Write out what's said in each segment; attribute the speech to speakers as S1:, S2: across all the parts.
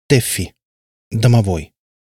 S1: Тэффи. Домовой.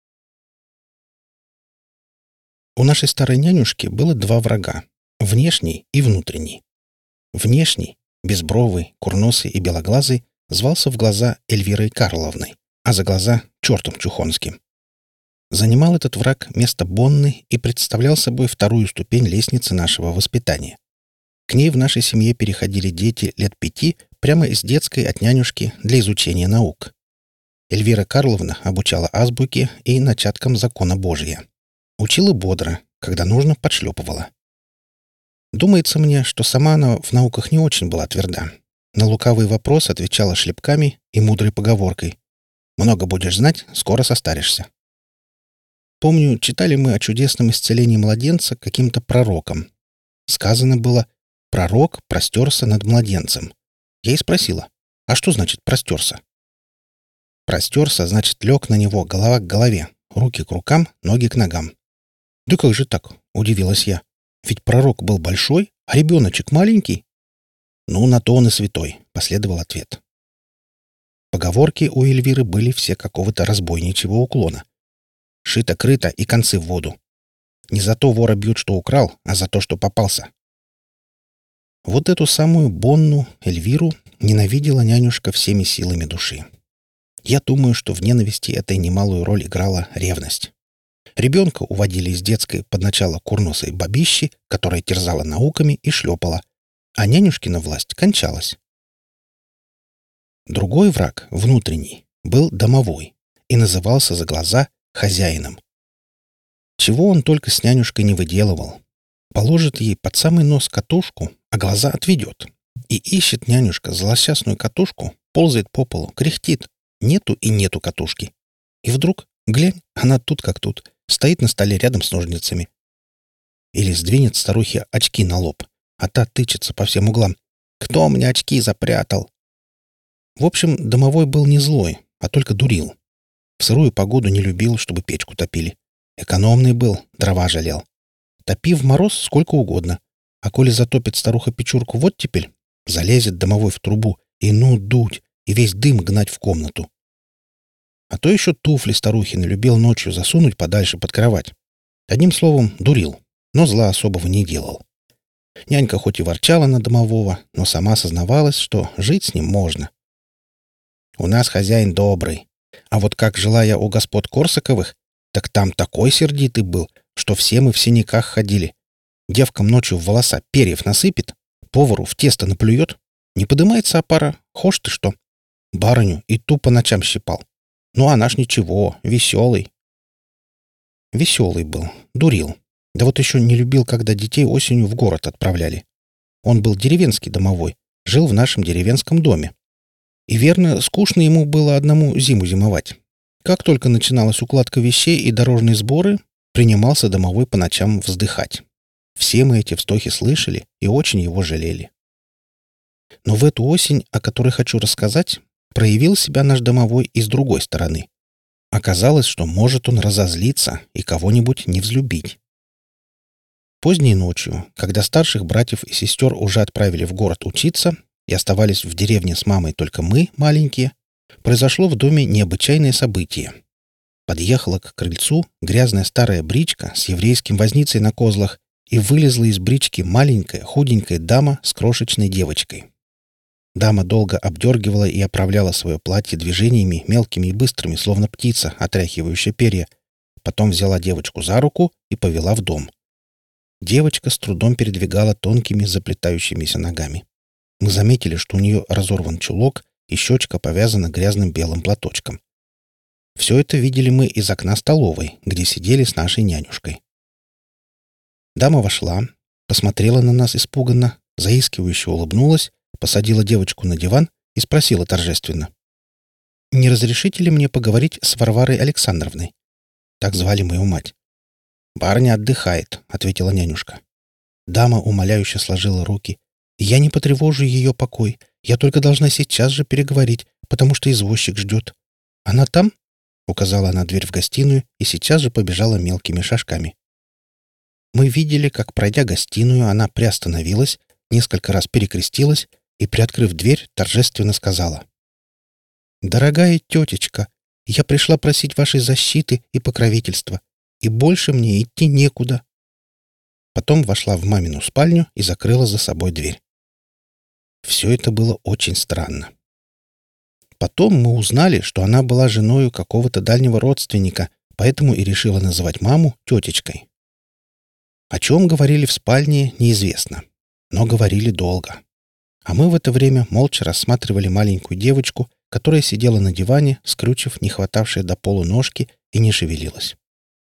S1: У нашей старой нянюшки было два врага — внешний и внутренний. Внешний, безбровый, курносый и белоглазый, звался в глаза Эльвирой Карловной, а за глаза — чертом чухонским. Занимал этот враг место Бонны и представлял собой вторую ступень лестницы нашего воспитания. К ней в нашей семье переходили дети лет 5 прямо из детской от нянюшки для изучения наук. Эльвира Карловна обучала азбуке и начаткам закона Божия. Учила бодро, когда нужно, подшлепывала. Думается мне, что сама она в науках не очень была тверда. На лукавый вопрос отвечала шлепками и мудрой поговоркой: «Много будешь знать, скоро состаришься». Помню, читали мы о чудесном исцелении младенца каким-то пророком. Сказано было: «Пророк простерся над младенцем». Я и спросила: «А что значит простерся?» «Простерся» значит лег на него голова к голове, руки к рукам, ноги к ногам. «Да как же так?» — удивилась я. «Ведь пророк был большой, а ребеночек маленький». «Ну, на то он и святой», — последовал ответ. Поговорки у Эльвиры были все какого-то разбойничьего уклона. Шито-крыто и концы в воду. Не за то вора бьют, что украл, а за то, что попался. Вот эту самую Бонну, Эльвиру, ненавидела нянюшка всеми силами души. Я думаю, что в ненависти этой немалую роль играла ревность. Ребенка уводили из детской под начало курносой бабищи, которая терзала науками и шлепала, а нянюшкина власть кончалась. Другой враг, внутренний, был домовой и назывался за глаза хозяином. Чего он только с нянюшкой не выделывал. Положит ей под самый нос катушку, а глаза отведет. И ищет нянюшка злосчастную катушку, ползает по полу, кряхтит. Нету и нету катушки. И вдруг, глянь, она тут как тут, стоит на столе рядом с ножницами. Или сдвинет старухе очки на лоб, а та тычется по всем углам. «Кто мне очки запрятал?» В общем, домовой был не злой, а только дурил. В сырую погоду не любил, чтобы печку топили. Экономный был, дрова жалел. Топи в мороз сколько угодно. А коли затопит старуха печурку вот теперь, залезет домовой в трубу и ну дуть, и весь дым гнать в комнату. А то еще туфли старухины любил ночью засунуть подальше под кровать. Одним словом, дурил, но зла особого не делал. Нянька хоть и ворчала на домового, но сама сознавалась, что жить с ним можно. У нас хозяин добрый. А вот как жила я у господ Корсаковых, так там такой сердитый был, что все мы в синяках ходили. Девкам ночью в волоса перьев насыпет, повару в тесто наплюет. Не подымается опара, хошь ты что. Барыню и ту по ночам щипал. Ну, а наш ничего, веселый. Веселый был, дурил. Да вот еще не любил, когда детей осенью в город отправляли. Он был деревенский домовой, жил в нашем деревенском доме. И верно, скучно ему было одному зиму зимовать. Как только начиналась укладка вещей и дорожные сборы, принимался домовой по ночам вздыхать. Все мы эти вздохи слышали и очень его жалели. Но в эту осень, о которой хочу рассказать, проявил себя наш домовой и с другой стороны. Оказалось, что может он разозлиться и кого-нибудь не взлюбить. Поздней ночью, когда старших братьев и сестер уже отправили в город учиться и оставались в деревне с мамой только мы, маленькие, произошло в доме необычайное событие. Подъехала к крыльцу грязная старая бричка с еврейским возницей на козлах, и вылезла из брички маленькая худенькая дама с крошечной девочкой. Дама долго обдергивала и оправляла свое платье движениями мелкими и быстрыми, словно птица, отряхивающая перья. Потом взяла девочку за руку и повела в дом. Девочка с трудом передвигала тонкими заплетающимися ногами. Мы заметили, что у нее разорван чулок и щечка повязана грязным белым платочком. Все это видели мы из окна столовой, где сидели с нашей нянюшкой. Дама вошла, посмотрела на нас испуганно, заискивающе улыбнулась, посадила девочку на диван и спросила торжественно: «Не разрешите ли мне поговорить с Варварой Александровной?» Так звали мою мать. «Барыня отдыхает», — ответила нянюшка. Дама умоляюще сложила руки. «Я не потревожу ее покой. Я только должна сейчас же переговорить, потому что извозчик ждет. Она там?» — указала она дверь в гостиную и сейчас же побежала мелкими шажками. Мы видели, как, пройдя гостиную, она приостановилась, несколько раз перекрестилась и, приоткрыв дверь, торжественно сказала: «Дорогая тетечка, Я пришла просить вашей защиты и покровительства, и больше мне идти некуда». Потом вошла в мамину спальню и закрыла за собой дверь. Все это было очень странно. Потом мы узнали, что она была женою какого-то дальнего родственника, поэтому и решила называть маму тетечкой. О чем говорили в спальне, неизвестно, но говорили долго. А мы в это время молча рассматривали маленькую девочку, которая сидела на диване, скрючив не хватавшие до полу ножки, и не шевелилась.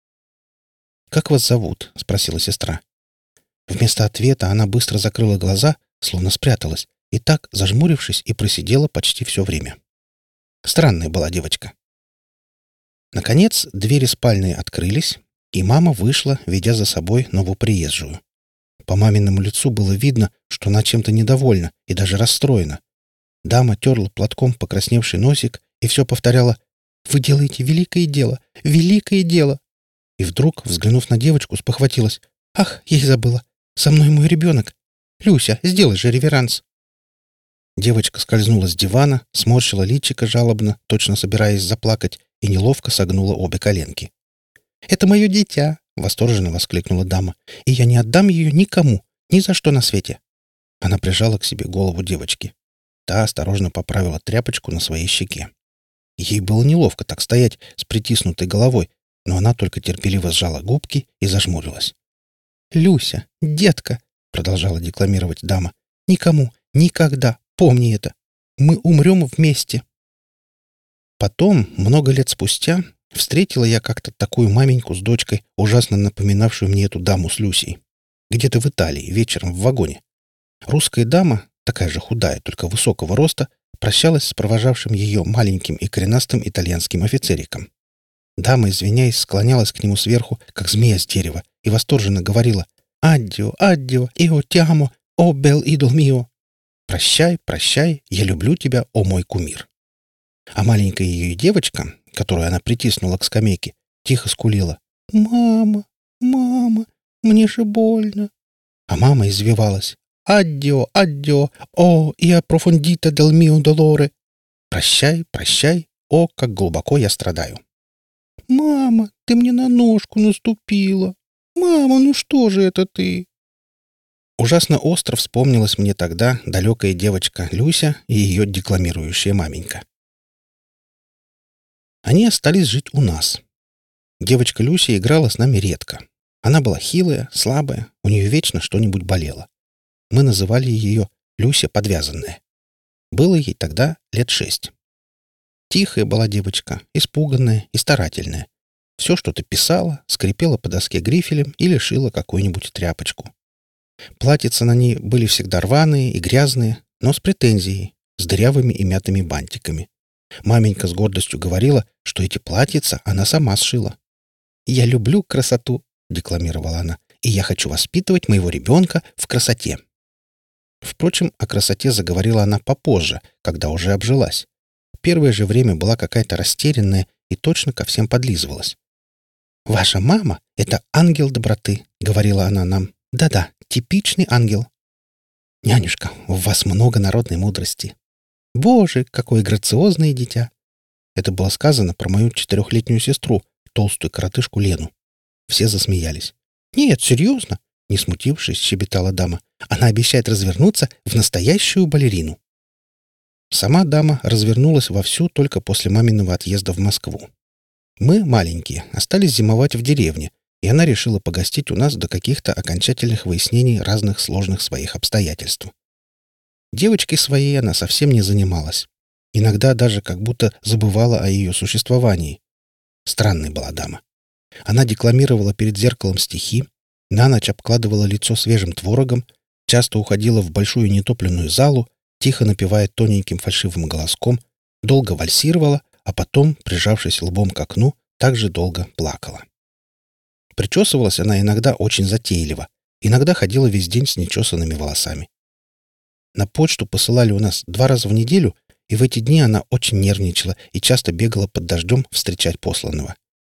S1: «Как вас зовут?» — спросила сестра. Вместо ответа она быстро закрыла глаза, словно спряталась, и так, зажмурившись, и просидела почти все время. Странная была девочка. Наконец, двери спальни открылись, и мама вышла, ведя за собой новоприезжую. По маминому лицу было видно, что она чем-то недовольна и даже расстроена. Дама терла платком покрасневший носик и все повторяла: «Вы делаете великое дело! Великое дело!» И вдруг, взглянув на девочку, спохватилась: «Ах, я и забыла! Со мной мой ребенок! Люся, сделай же реверанс!» Девочка скользнула с дивана, сморщила личико жалобно, точно собираясь заплакать, и неловко согнула обе коленки. «Это мое дитя!» — восторженно воскликнула дама. «И я не отдам ее никому, ни за что на свете!» Она прижала к себе голову девочки. Та осторожно поправила тряпочку на своей щеке. Ей было неловко так стоять с притиснутой головой, но она только терпеливо сжала губки и зажмурилась. «Люся, детка!» — продолжала декламировать дама. «Никому, никогда, помни это! Мы умрем вместе!» Потом, много лет спустя, встретила я как-то такую маменьку с дочкой, ужасно напоминавшую мне эту даму с Люсей. Где-то в Италии, вечером в вагоне. Русская дама, такая же худая, только высокого роста, прощалась с провожавшим ее маленьким и коренастым итальянским офицериком. Дама, извиняясь, склонялась к нему сверху, как змея с дерева, и восторженно говорила: «Аддио, аддио, ио ти амо, о бел идол мио!» «Прощай, прощай, я люблю тебя, о мой кумир!» А маленькая ее девочка, которую она притиснула к скамейке, тихо скулила: «Мама, мама, мне же больно!» А мама извивалась: «Аддио, аддио, о, ия профондита дел мио долоре!» «Прощай, прощай, о, как глубоко я страдаю!» «Мама, ты мне на ножку наступила! Мама, ну что же это ты?» Ужасно остро вспомнилась мне тогда далекая девочка Люся и ее декламирующая маменька. Они остались жить у нас. Девочка Люся играла с нами редко. Она была хилая, слабая, у нее вечно что-нибудь болело. Мы называли ее Люся Подвязанная. Было ей тогда лет 6. Тихая была девочка, испуганная и старательная. Все что-то писала, скрипела по доске грифелем или шила какую-нибудь тряпочку. Платьица на ней были всегда рваные и грязные, но с претензией, с дырявыми и мятыми бантиками. Маменька с гордостью говорила, что эти платьица она сама сшила. «Я люблю красоту», — декламировала она, «и я хочу воспитывать моего ребенка в красоте». Впрочем, о красоте заговорила она попозже, когда уже обжилась. Первое же время была какая-то растерянная и точно ко всем подлизывалась. «Ваша мама — это ангел доброты», — говорила она нам. «Да-да, типичный ангел». «Нянюшка, у вас много народной мудрости». «Боже, какое грациозное дитя!» Это было сказано про мою 4-летнюю сестру, толстую коротышку Лену. Все засмеялись. «Нет, серьезно!» — не смутившись, щебетала дама. «Она обещает развернуться в настоящую балерину». Сама дама развернулась вовсю только после маминого отъезда в Москву. Мы, маленькие, остались зимовать в деревне, и она решила погостить у нас до каких-то окончательных выяснений разных сложных своих обстоятельств. Девочкой своей она совсем не занималась. Иногда даже как будто забывала о ее существовании. Странная была дама. Она декламировала перед зеркалом стихи, на ночь обкладывала лицо свежим творогом, часто уходила в большую нетопленную залу, тихо напевая тоненьким фальшивым голоском, долго вальсировала, а потом, прижавшись лбом к окну, также долго плакала. Причесывалась она иногда очень затейливо, иногда ходила весь день с нечесанными волосами. На почту посылали у нас 2 раза в неделю, и в эти дни она очень нервничала и часто бегала под дождем встречать посланного.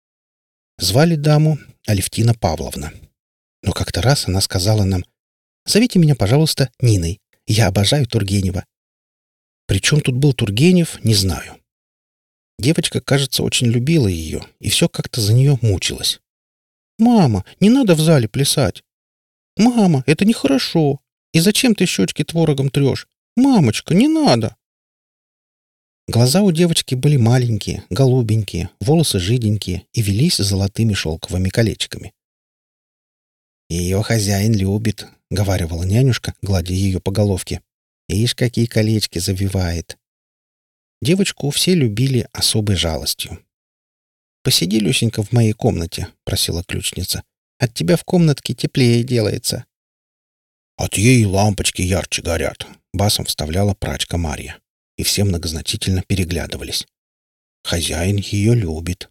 S1: Звали даму Алевтина Павловна. Но как-то раз она сказала нам: «Зовите меня, пожалуйста, Ниной. Я обожаю Тургенева». При чем тут был Тургенев, не знаю. Девочка, кажется, очень любила ее и все как-то за нее мучилась. «Мама, не надо в зале плясать! Мама, это нехорошо! И зачем ты щечки творогом трешь? Мамочка, не надо!» Глаза у девочки были маленькие, голубенькие, волосы жиденькие и велись золотыми шелковыми колечками. «Ее хозяин любит», — говаривала нянюшка, гладя ее по головке. «Ишь, какие колечки завивает!» Девочку все любили особой жалостью. «Посиди, Люсенька, в моей комнате», — просила ключница. «От тебя в комнатке теплее делается». «От ей лампочки ярче горят», — басом вставляла прачка Марья. И все многозначительно переглядывались. «Хозяин ее любит».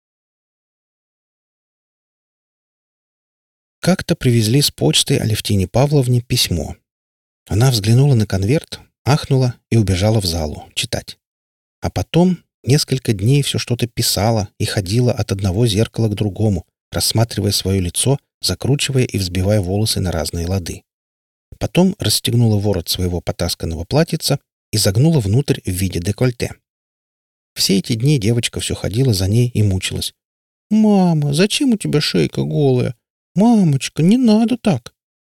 S1: Как-то привезли с почты Алевтине Павловне письмо. Она взглянула на конверт, ахнула и убежала в залу читать. А потом несколько дней все что-то писала и ходила от одного зеркала к другому, рассматривая свое лицо, закручивая и взбивая волосы на разные лады. Потом расстегнула ворот своего потасканного платьица и загнула внутрь в виде декольте. Все эти дни девочка все ходила за ней и мучилась. «Мама, зачем у тебя шейка голая? Мамочка, не надо так!»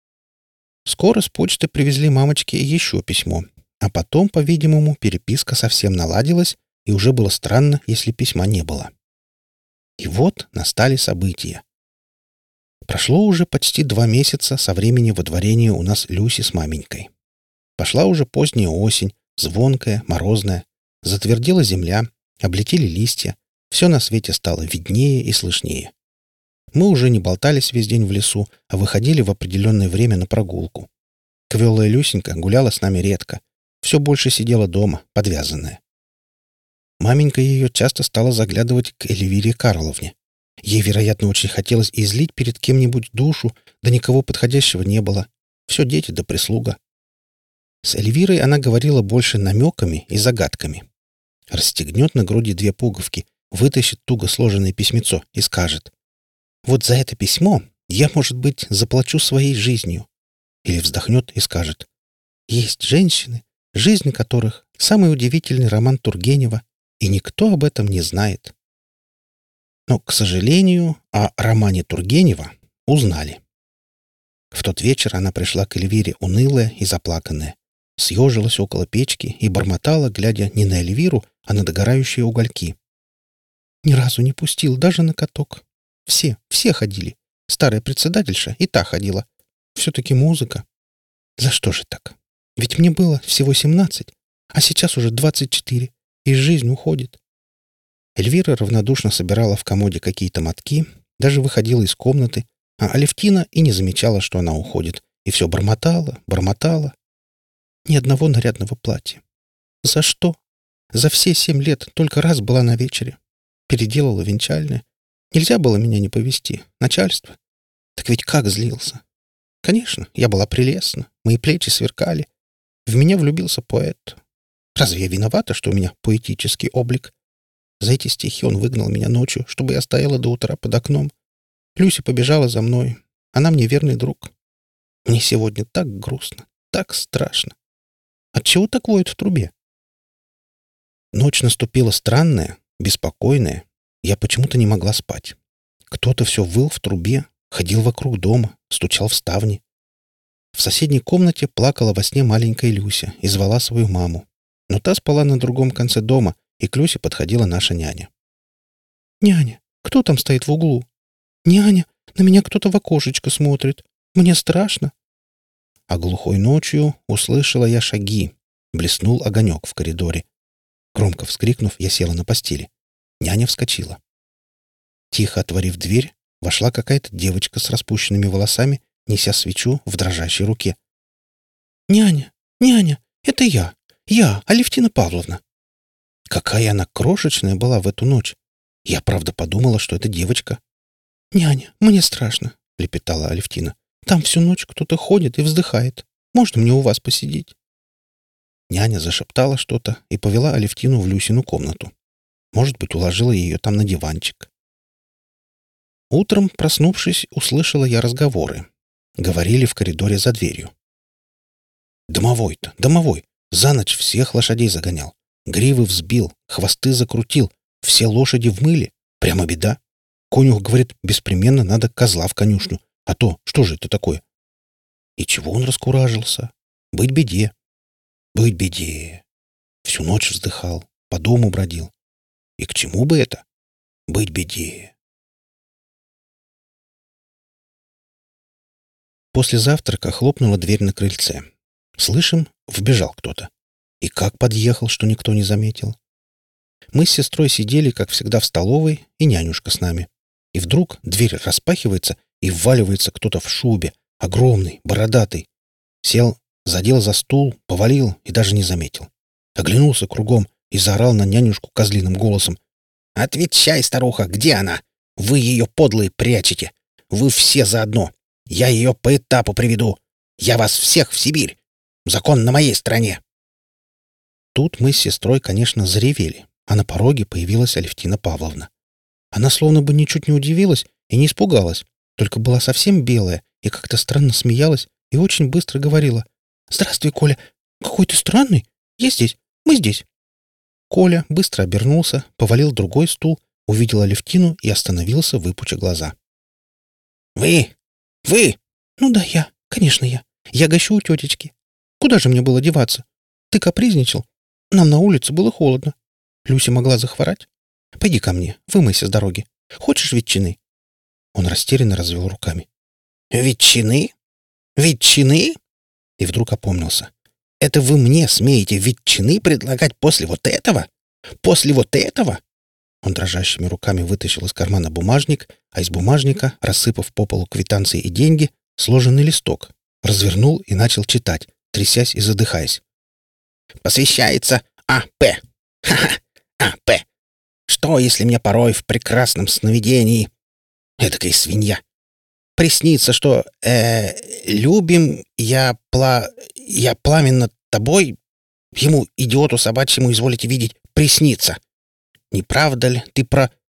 S1: Скоро с почты привезли мамочке еще письмо, а потом, по-видимому, переписка совсем наладилась, и уже было странно, если письма не было. И вот настали события. Прошло уже почти 2 месяца со времени водворения у нас Люси с маменькой. Пошла уже поздняя осень, звонкая, морозная. Затвердела земля, облетели листья, все на свете стало виднее и слышнее. Мы уже не болтались весь день в лесу, а выходили в определенное время на прогулку. Квелая Люсенька гуляла с нами редко, все больше сидела дома, подвязанная. Маменька ее часто стала заглядывать к Эльвире Карловне. Ей, вероятно, очень хотелось излить перед кем-нибудь душу, да никого подходящего не было. Все дети да прислуга. С Эльвирой она говорила больше намеками и загадками. Расстегнет на груди 2 пуговки, вытащит туго сложенное письмецо и скажет: «Вот за это письмо я, может быть, заплачу своей жизнью». Или вздохнет и скажет: «Есть женщины, жизнь которых — самый удивительный роман Тургенева, и никто об этом не знает». Но, к сожалению, о романе Тургенева узнали. В тот вечер она пришла к Эльвире унылая и заплаканная, съежилась около печки и бормотала, глядя не на Эльвиру, а на догорающие угольки. «Ни разу не пустил, даже на каток. Все ходили. Старая председательша и та ходила. Все-таки музыка. За что же так? Ведь мне было всего 17, а сейчас уже 24, и жизнь уходит». Эльвира равнодушно собирала в комоде какие-то мотки, даже выходила из комнаты, а Алевтина и не замечала, что она уходит, и все бормотала. Ни одного нарядного платья. За что? За все 7 лет только раз была на вечере. Переделала венчальное. Нельзя было меня не повезти. Начальство. Так ведь как злился. Конечно, я была прелестна, мои плечи сверкали. В меня влюбился поэт. Разве я виновата, что у меня поэтический облик? За эти стихи он выгнал меня ночью, чтобы я стояла до утра под окном. Люся побежала за мной. Она мне верный друг. Мне сегодня так грустно, так страшно. Отчего так воет в трубе? Ночь наступила странная, беспокойная. Я почему-то не могла спать. Кто-то все выл в трубе, ходил вокруг дома, стучал в ставни. В соседней комнате плакала во сне маленькая Люся и звала свою маму. Но та спала на другом конце дома, и к Люсе подходила наша няня. «Няня, кто там стоит в углу? Няня, на меня кто-то в окошечко смотрит. Мне страшно». А глухой ночью услышала я шаги. Блеснул огонек в коридоре. Громко вскрикнув, я села на постели. Няня вскочила. Тихо отворив дверь, вошла какая-то девочка с распущенными волосами, неся свечу в дрожащей руке. «Няня, няня, это я, Алевтина Павловна». Какая она крошечная была в эту ночь. Я, правда, подумала, что это девочка. «Няня, мне страшно», — лепетала Алевтина. «Там всю ночь кто-то ходит и вздыхает. Можно мне у вас посидеть?» Няня зашептала что-то и повела Алевтину в Люсину комнату. Может быть, уложила ее там на диванчик. Утром, проснувшись, услышала я разговоры. Говорили в коридоре за дверью. «Домовой-то, домовой! За ночь всех лошадей загонял. Гривы взбил, хвосты закрутил, все лошади в мыле. Прямо беда. Конюх говорит, беспременно надо козла в конюшню. А то, что же это такое? И чего он раскуражился? Быть беде. Быть беде. Всю ночь вздыхал, по дому бродил. И к чему бы это? Быть беде. После завтрака хлопнула дверь на крыльце. Слышим, вбежал кто-то. И как подъехал, что никто не заметил. Мы с сестрой сидели, как всегда, в столовой, и нянюшка с нами. И вдруг дверь распахивается, и вваливается кто-то в шубе, огромный, бородатый. Сел, задел за стул, повалил и даже не заметил. Оглянулся кругом и заорал на нянюшку козлиным голосом. «Отвечай, старуха, где она? Вы ее, подлые, прячете. Вы все заодно. Я ее по этапу приведу. Я вас всех в Сибирь. Закон на моей стороне». Тут мы с сестрой, конечно, заревели, а на пороге появилась Алевтина Павловна. Она словно бы ничуть не удивилась и не испугалась, только была совсем белая и как-то странно смеялась и очень быстро говорила. «Здравствуй, Коля. Какой ты странный. Я здесь. Мы здесь». Коля быстро обернулся, повалил другой стул, увидел Алевтину и остановился, выпуча глаза. «Вы? Вы?» «Ну да, я. Конечно, я. Я гощу у тетечки. Куда же мне было деваться? Ты капризничал. Нам на улице было холодно. Люся могла захворать. Пойди ко мне, вымойся с дороги. Хочешь ветчины?» Он растерянно развел руками. «Ветчины? Ветчины?» И вдруг опомнился. «Это вы мне смеете ветчины предлагать после вот этого? После вот этого?» Он дрожащими руками вытащил из кармана бумажник, а из бумажника, рассыпав по полу квитанции и деньги, сложенный листок, развернул и начал читать, трясясь и задыхаясь. «Посвящается А.П. Ха-ха! А.П. Что, если мне порой в прекрасном сновидении... Эдакая свинья. Приснится, что... любим, я пламенно тобой... Ему, идиоту собачьему, изволите видеть, приснится. Не правда ли ты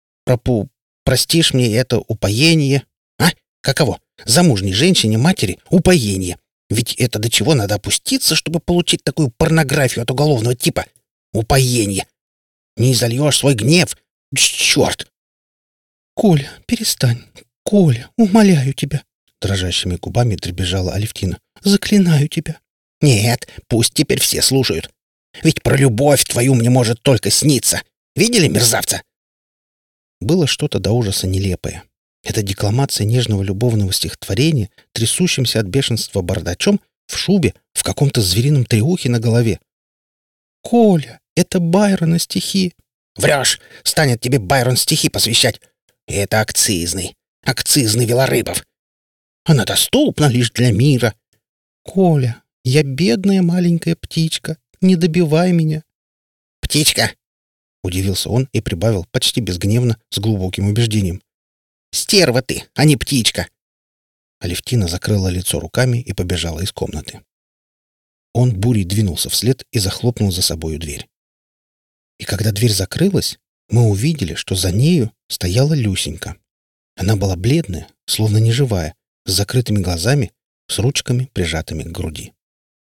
S1: простишь мне это упоение? А? Каково? Замужней женщине, матери, упоение. Ведь это до чего надо опуститься, чтобы получить такую порнографию от уголовного типа? Упоение. Не изольешь свой гнев? Черт!» «Коля, перестань. Коля, умоляю тебя!» Дрожащими губами дребезжала Алевтина. «Заклинаю тебя!» «Нет, пусть теперь все слушают. Ведь про любовь твою мне может только сниться. Видели, мерзавца?» Было что-то до ужаса нелепое. Эта декламация нежного любовного стихотворения, трясущимся от бешенства бардачом, в шубе, в каком-то зверином треухе на голове. «Коля, это Байрона стихи!» «Врешь! Станет тебе Байрон стихи посвящать! Это акцизный Велорыбов! Она доступна лишь для мира!» «Коля, я бедная маленькая птичка, не добивай меня!» «Птичка!» — удивился он и прибавил почти безгневно, с глубоким убеждением. «Стерва ты, а не птичка!» Алевтина закрыла лицо руками и побежала из комнаты. Он бурей двинулся вслед и захлопнул за собою дверь. И когда дверь закрылась, мы увидели, что за нею стояла Люсенька. Она была бледная, словно неживая, с закрытыми глазами, с ручками, прижатыми к груди.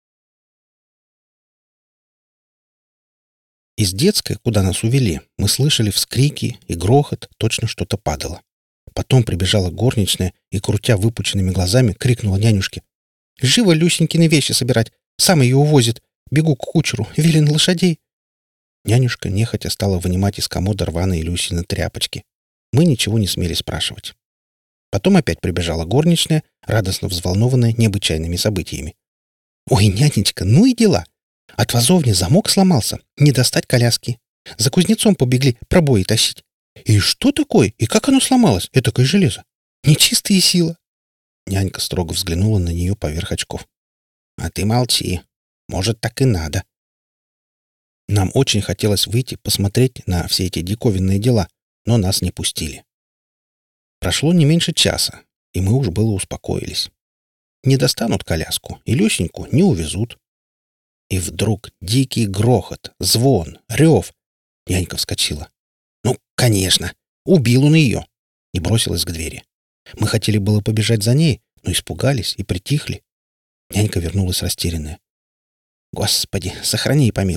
S1: Из детской, куда нас увели, мы слышали вскрики и грохот, точно что-то падало. Потом прибежала горничная и, крутя выпученными глазами, крикнула нянюшке: «Живо Люсенькины вещи собирать! Сам ее увозит! Бегу к кучеру! Велен лошадей!» Нянюшка нехотя стала вынимать из комода рваные Люсины тряпочки. Мы ничего не смели спрашивать. Потом опять прибежала горничная, радостно взволнованная необычайными событиями. «Ой, нянечка, ну и дела! От вазовни замок сломался, не достать коляски. За кузнецом побегли пробои тащить. И что такое? И как оно сломалось, этакое железо? Нечистая сила!» Нянька строго взглянула на нее поверх очков. «А ты молчи. Может, так и надо». Нам очень хотелось выйти посмотреть на все эти диковинные дела, но нас не пустили. Прошло не меньше часа, и мы уж было успокоились. Не достанут коляску, и Люсеньку не увезут. И вдруг дикий грохот, звон, рев. Нянька вскочила. «Ну, конечно! Убил он ее!» И бросилась к двери. Мы хотели было побежать за ней, но испугались и притихли. Нянька вернулась растерянная. «Господи, сохрани и помилуй!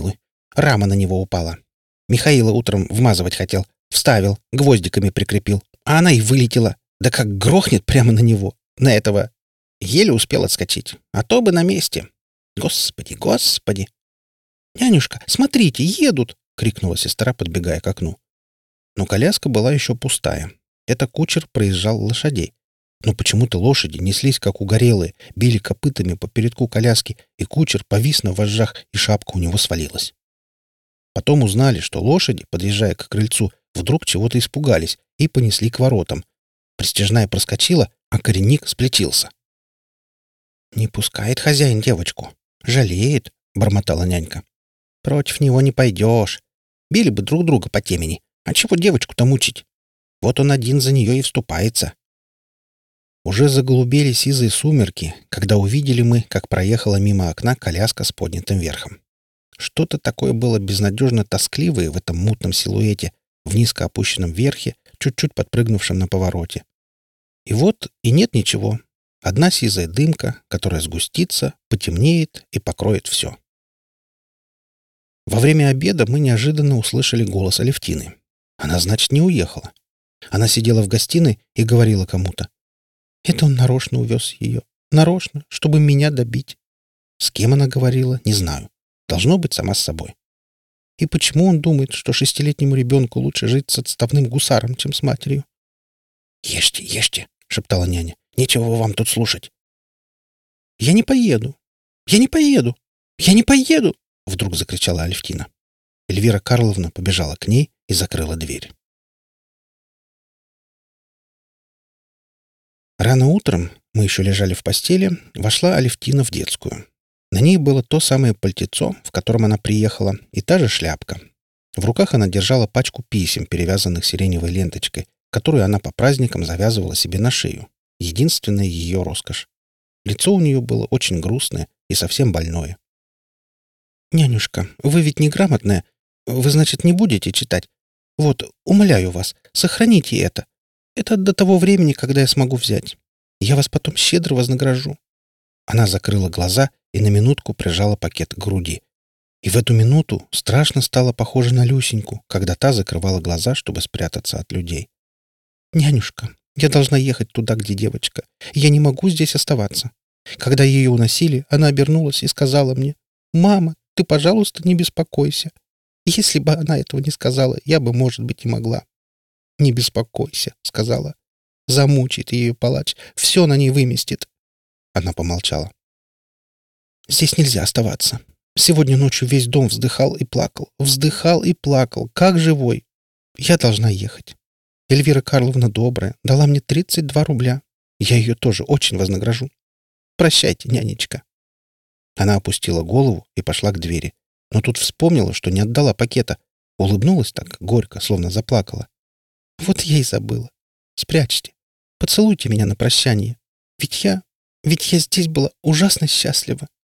S1: Рама на него упала. Михаила утром вмазывать хотел. Вставил, гвоздиками прикрепил. А она и вылетела. Да как грохнет прямо на него. На этого. Еле успел отскочить. А то бы на месте. Господи, господи! «Нянюшка, смотрите, едут!» — крикнула сестра, подбегая к окну. Но коляска была еще пустая. Это кучер проезжал лошадей. Но почему-то лошади неслись, как угорелые, били копытами по передку коляски, и кучер повис на вожжах, и шапка у него свалилась. Потом узнали, что лошади, подъезжая к крыльцу, вдруг чего-то испугались и понесли к воротам. Пристяжная проскочила, а коренник сплетился. «Не пускает хозяин девочку. Жалеет», — бормотала нянька. «Против него не пойдешь. Били бы друг друга по темени. А чего девочку-то мучить? Вот он один за нее и вступается». Уже заголубели сизые сумерки, когда увидели мы, как проехала мимо окна коляска с поднятым верхом. Что-то такое было безнадежно тоскливое в этом мутном силуэте, в низко опущенном верхе, чуть-чуть подпрыгнувшем на повороте. И вот и нет ничего. Одна сизая дымка, которая сгустится, потемнеет и покроет все. Во время обеда мы неожиданно услышали голос Алевтины. Она, значит, не уехала. Она сидела в гостиной и говорила кому-то. «Это он нарочно увез ее. Нарочно, чтобы меня добить». С кем она говорила, не знаю. Должно быть, сама с собой. И почему он думает, что 6-летнему ребенку лучше жить с отставным гусаром, чем с матерью? «Ешьте, ешьте», — шептала няня. «Нечего вам тут слушать». «Я не поеду! Я не поеду! Я не поеду!» — вдруг закричала Алевтина. Эльвира Карловна побежала к ней и закрыла дверь. Рано утром, мы еще лежали в постели, вошла Алевтина в детскую. На ней было то самое пальтецо, в котором она приехала, и та же шляпка. В руках она держала пачку писем, перевязанных сиреневой ленточкой, которую она по праздникам завязывала себе на шею. Единственная ее роскошь. Лицо у нее было очень грустное и совсем больное. «Нянюшка, вы ведь неграмотная. Вы, значит, не будете читать? Вот, умоляю вас, сохраните это. Это до того времени, когда я смогу взять. Я вас потом щедро вознагражу». Она закрыла глаза и на минутку прижала пакет к груди. И в эту минуту страшно стало похоже на Люсеньку, когда та закрывала глаза, чтобы спрятаться от людей. «Нянюшка, я должна ехать туда, где девочка. Я не могу здесь оставаться. Когда ее уносили, она обернулась и сказала мне: «Мама, ты, пожалуйста, не беспокойся». Если бы она этого не сказала, я бы, может быть, и могла. «Не беспокойся», — сказала. «Замучит ее палач, все на ней выместит». Она помолчала. «Здесь нельзя оставаться. Сегодня ночью весь дом вздыхал и плакал, как живой. Я должна ехать. Эльвира Карловна добрая, дала мне 32 рубля. Я ее тоже очень вознагражу. Прощайте, нянечка». Она опустила голову и пошла к двери, но тут вспомнила, что не отдала пакета. Улыбнулась так горько, словно заплакала. «Вот я и забыла. Спрячьте. Поцелуйте меня на прощание. Ведь я здесь была ужасно счастлива.